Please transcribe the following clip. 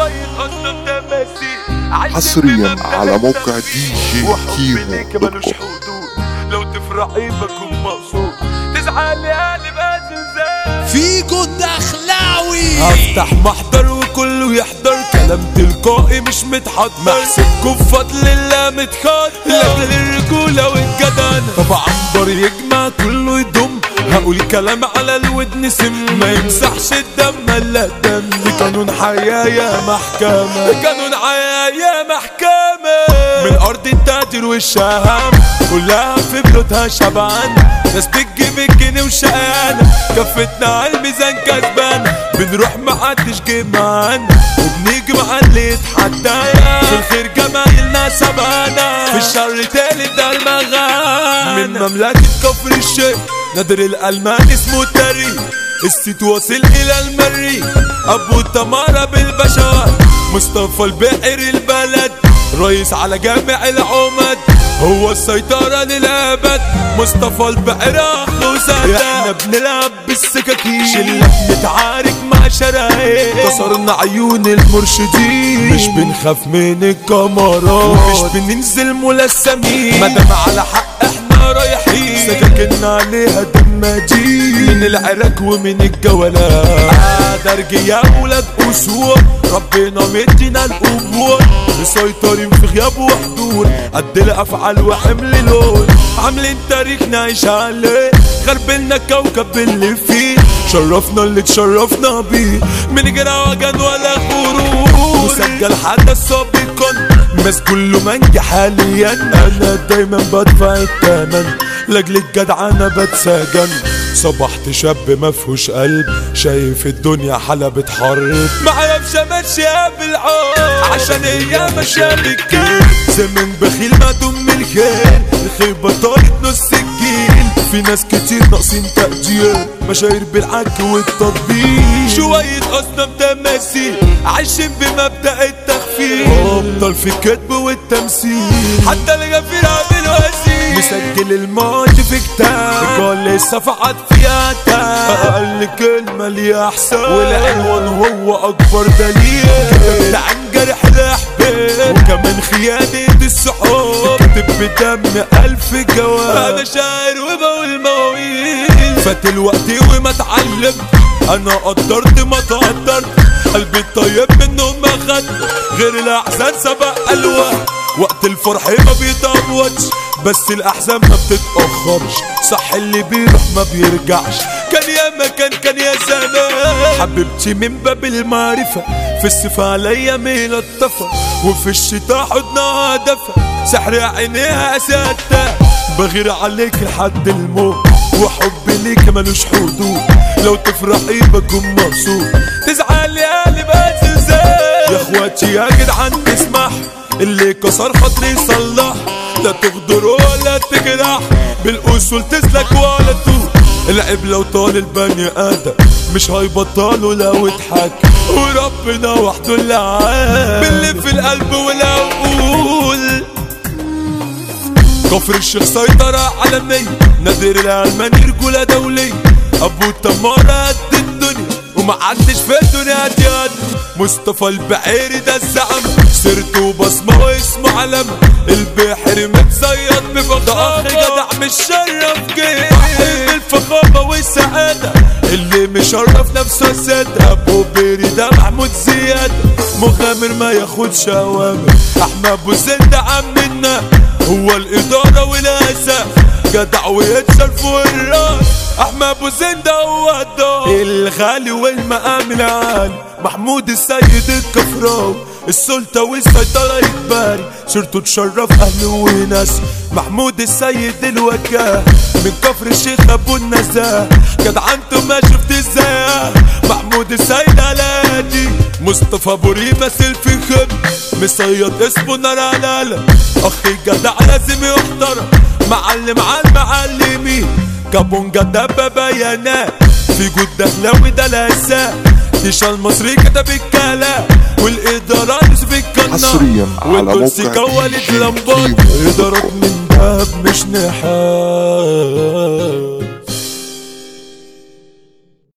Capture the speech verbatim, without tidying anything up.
شوية قصة تماثيل حصريا على موقع دي جي كيمو ليك ملوش حدود. لو تفرحي بكون مقصود، تزعلي قلب زلزال. فيجو الدخلاوي هفتح محضر وكله يحضر، كلام تلقائي مش متحضر، محسبكوا بفضل الله متخاطر لاجل الرجولة والجدعنة. طبعا عنبر يجمع كله يضم، هقول كلام على الودن سم، ما يمسحش الدم الا الدم. قانون حياة يا محكمة، قانون حياة يا محكمة. من ارض التاجر والشهام كلها في بيوتها شبعان، ناس بتجيب الجنيه وشقانة، كفتنا على الميزان كسبان. بنروح محدش جه معانا وبنيجي مع اللي يتحدانا، في الخير جمايلنا سبانا، في الشر تالت ده المغانا. من مملكة كفر الشيخ نادر الألماني اسمه تاريخ، السيت واصل إلى المريخ، أبو تمارة بالبشر، مصطفى البحر البلد، رئيس على جامع العمد، هو السيطرة للأبد. مصطفى البحر أخلو سادة، احنا بنلعب بالسكاكين، شلة بنتعارك مع شرايين، كسرنا عيون المرشدين، مش بنخاف من الكاميرات، ومش بننزل ملثمين، مادام على حق احنا رايحين، سكاكنا عليها دماجين، من العراك ومن الجولات، درجي يا ولاد أسود، ربنا مدينا القبور، مسيطرين في غياب وحضور، قد الافعال وحمل لون، عاملين تاريخ نعيش عليه، خربلنا كوكب اللي فيه، شرفنا اللي تشرفنا بيه، من غير وجن ولا غرور، مسجل حدث سابقا، بس كله منجي حاليا، انا دايما بدفع الثمن لاجل الجدع انا بتسجن. صبحت شاب مفهوش قلب، شايف الدنيا حلبة حرب، معرفش امشيها بالعقل عشان هي ماشية بالكيل، زمن بخيل ما دم الخير، الخيبة طارت نص الجيل، في ناس كتير ناقصين تقدير، مشاهير بالعك والتطبيل، شوية اصنام تماثيل عايشين بمبدأ التخفيف، افضل في الكذب والتمثيل، حتى الغفير عامل وزير، مسجل الماضي في كتاب، كل الصفحات فيها تاب، اقل كلمة ليها حساب، والعنوان هو اكبر دليل، كتبت عن جرح الاحباب، وكمان خيانة الصحاب، كتب بدم الف جواب، انا شاعر وبقول مواويل، فات الوقت وما اتعلمت، انا قدرت ما تقدرت، قلبي الطيب منه ما خد، غير الاحزان سبق الوقت، وقت الفرح ما بيطولش، بس الاحزان ما بتتاخرش، صح اللي بيروح ما بيرجعش، كان يا مكان كان يا زمان، حبيبتي من باب المعرفه، في الصيف عليا ملطفه، وفي الشتاء حضنها دفى، سحر عينيها سته، بغير عليك لحد الموت، وحبي ليك ملوش حدود، لو تفرحي بكون مبسوط، تزعلي قلب زلزال. يا اخواتي يا جدعان تسمح، اللي كسر خاطري يصلح، لا تغدر ولا تجرح، بالاصول تسلك ولا توه، العيب لو طال البني ادم مش هيبطلوا لو اضحك، وربنا وحده اللي عاد باللي في القلب والعقول. كفر الشيخ سيطرة عالمية، نادر الألماني رجولة دولية، أبو تمارة قد الدنيا ومحدش في الدنيا ديان، مصطفى البحيري ده الزعم، سيرته بصمة واسمه علم، البحر متصيد بفخامة، ده أخ جدع مش شرف جه، صاحب الفخامة والسعادة، اللي مشرف نفسه السادة، أبو بيري ده محمود زياد، مغامر ما ياخدش أوامر، أحمد أبو زيد ده عمنا، هو الإدارة والأساس، جدع ويتشال فوق الراس، أحمد أبو زين ده هو الدار، الغالي والمقام العالي، محمود السيد الكفراوي، السلطة والسيطرة يتباري، صورته تشرف أهله وناس، محمود السيد الوكاه، من كفر الشيخ أبو النزاه، جدعنته ما شفت ازاي، محمود السيد علادي، مصطفى أبو ريما سيلفي خب، مصيد اسمه نار علالة، أخي جدع لازم يحترم، معلم على المعلمين، كابونجا دبة بيانات، في جود دخلاوي ده الأساس، تيشا المصري كتب الكلام، والإدارات في القناة، حصريا على والكرسي موقع كولت دي جي لمبات، كيمو. إدارات من دهب مش نحاس.